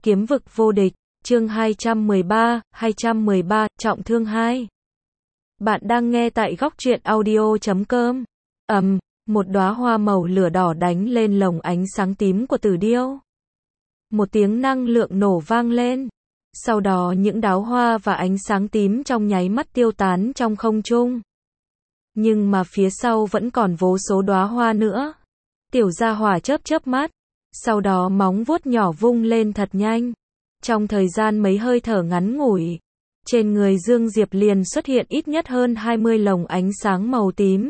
Kiếm vực vô địch, chương 213, trọng thương 2. Bạn đang nghe tại góc truyện audio.com. Một đóa hoa màu lửa đỏ đánh lên lồng ánh sáng tím của Tử Điêu. Một tiếng năng lượng nổ vang lên. Sau đó những đóa hoa và ánh sáng tím trong nháy mắt tiêu tán trong không trung. Nhưng mà phía sau vẫn còn vô số đóa hoa nữa. Tiểu Gia Hỏa chớp mắt. Sau đó móng vuốt nhỏ vung lên thật nhanh. Trong thời gian mấy hơi thở ngắn ngủi, trên người Dương Diệp liền xuất hiện ít nhất hơn 20 lồng ánh sáng màu tím.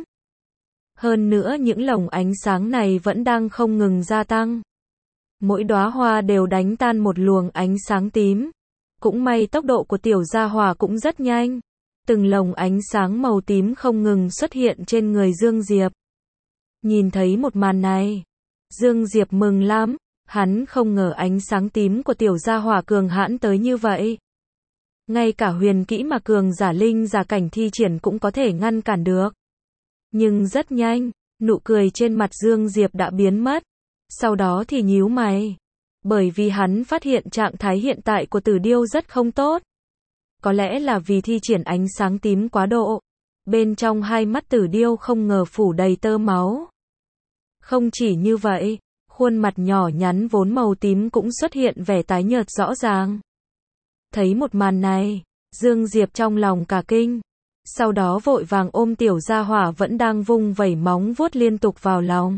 Hơn nữa những lồng ánh sáng này vẫn đang không ngừng gia tăng. Mỗi đóa hoa đều đánh tan một luồng ánh sáng tím. Cũng may tốc độ của Tiểu Gia Hỏa cũng rất nhanh. Từng lồng ánh sáng màu tím không ngừng xuất hiện trên người Dương Diệp. Nhìn thấy một màn này, Dương Diệp mừng lắm, hắn không ngờ ánh sáng tím của Tiểu Gia Hỏa cường hãn tới như vậy. Ngay cả huyền kỹ mà cường giả linh giả cảnh thi triển cũng có thể ngăn cản được. Nhưng rất nhanh, nụ cười trên mặt Dương Diệp đã biến mất. Sau đó thì nhíu mày. Bởi vì hắn phát hiện trạng thái hiện tại của Tử Điêu rất không tốt. Có lẽ là vì thi triển ánh sáng tím quá độ. Bên trong hai mắt Tử Điêu không ngờ phủ đầy tơ máu. Không chỉ như vậy, khuôn mặt nhỏ nhắn vốn màu tím cũng xuất hiện vẻ tái nhợt rõ ràng. Thấy một màn này, Dương Diệp trong lòng cả kinh. Sau đó vội vàng ôm Tiểu Gia Hỏa vẫn đang vung vẩy móng vuốt liên tục vào lòng.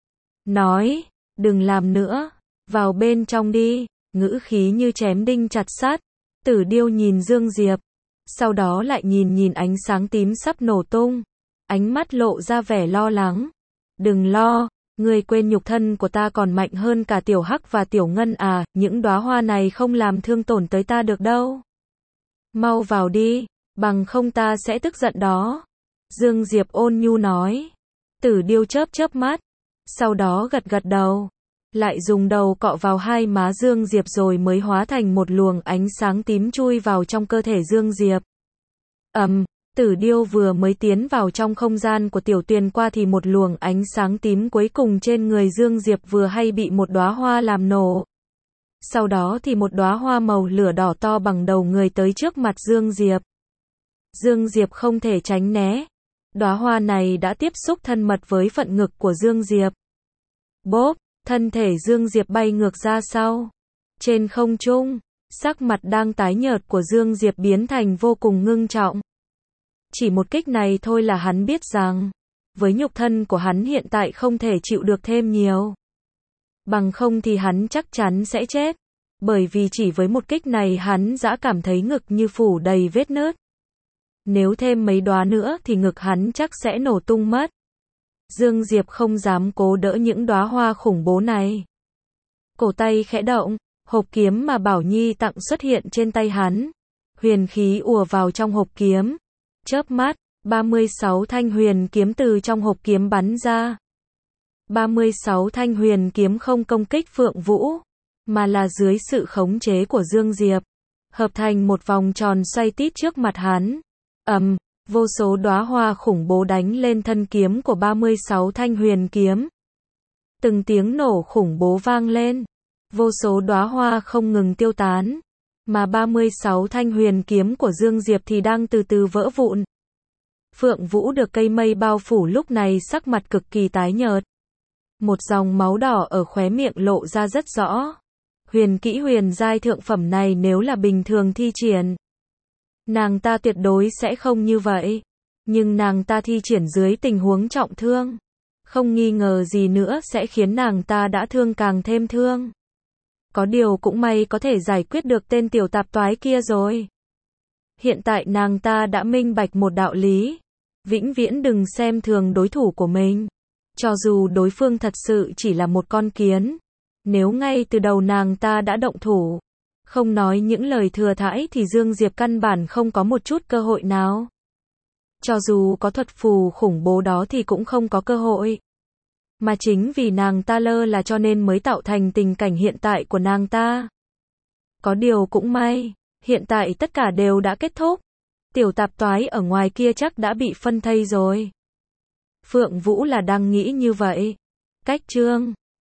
Nói, đừng làm nữa, vào bên trong đi, ngữ khí như chém đinh chặt sắt. Tử Điêu nhìn Dương Diệp, sau đó lại nhìn ánh sáng tím sắp nổ tung. Ánh mắt lộ ra vẻ lo lắng. Đừng lo, ngươi quên nhục thân của ta còn mạnh hơn cả Tiểu Hắc và Tiểu Ngân à, những đóa hoa này không làm thương tổn tới ta được đâu. Mau vào đi, bằng không ta sẽ tức giận đó. Dương Diệp ôn nhu nói. Tử Điêu chớp mắt, sau đó gật đầu. Lại dùng đầu cọ vào hai má Dương Diệp rồi mới hóa thành một luồng ánh sáng tím chui vào trong cơ thể Dương Diệp. Tử Điêu vừa mới tiến vào trong không gian của Tiểu Tuyền qua thì một luồng ánh sáng tím cuối cùng trên người Dương Diệp vừa hay bị một đóa hoa làm nổ. Sau đó thì một đóa hoa màu lửa đỏ to bằng đầu người tới trước mặt Dương Diệp. Dương Diệp không thể tránh né. Đóa hoa này đã tiếp xúc thân mật với phận ngực của Dương Diệp. Bốp, thân thể Dương Diệp bay ngược ra sau. Trên không trung, sắc mặt đang tái nhợt của Dương Diệp biến thành vô cùng ngưng trọng. Chỉ một kích này thôi là hắn biết rằng, với nhục thân của hắn hiện tại không thể chịu được thêm nhiều. Bằng không thì hắn chắc chắn sẽ chết. Bởi vì chỉ với một kích này hắn đã cảm thấy ngực như phủ đầy vết nứt. Nếu thêm mấy đóa nữa thì ngực hắn chắc sẽ nổ tung mất. Dương Diệp không dám cố đỡ những đóa hoa khủng bố này. Cổ tay khẽ động, hộp kiếm mà Bảo Nhi tặng xuất hiện trên tay hắn. Huyền khí ùa vào trong hộp kiếm. Chớp mắt, 36 thanh huyền kiếm từ trong hộp kiếm bắn ra. 36 thanh huyền kiếm không công kích Phượng Vũ, mà là dưới sự khống chế của Dương Diệp, hợp thành một vòng tròn xoay tít trước mặt hắn. Vô số đóa hoa khủng bố đánh lên thân kiếm của 36 thanh huyền kiếm. Từng tiếng nổ khủng bố vang lên. Vô số đóa hoa không ngừng tiêu tán. Mà 36 thanh huyền kiếm của Dương Diệp thì đang từ từ vỡ vụn. Phượng Vũ được cây mây bao phủ lúc này sắc mặt cực kỳ tái nhợt. Một dòng máu đỏ ở khóe miệng lộ ra rất rõ. Huyền kỹ huyền giai thượng phẩm này nếu là bình thường thi triển, nàng ta tuyệt đối sẽ không như vậy. Nhưng nàng ta thi triển dưới tình huống trọng thương. Không nghi ngờ gì nữa sẽ khiến nàng ta đã thương càng thêm thương. Có điều cũng may có thể giải quyết được tên tiểu tạp toái kia rồi. Hiện tại nàng ta đã minh bạch một đạo lý. Vĩnh viễn đừng xem thường đối thủ của mình. Cho dù đối phương thật sự chỉ là một con kiến. Nếu ngay từ đầu nàng ta đã động thủ, không nói những lời thừa thãi thì Dương Diệp căn bản không có một chút cơ hội nào. Cho dù có thuật phù khủng bố đó thì cũng không có cơ hội. Mà chính vì nàng ta lơ là cho nên mới tạo thành tình cảnh hiện tại của nàng ta. Có điều cũng may, hiện tại tất cả đều đã kết thúc. Tiểu tạp toái ở ngoài kia chắc đã bị phân thây rồi. Phượng Vũ là đang nghĩ như vậy. Cách chương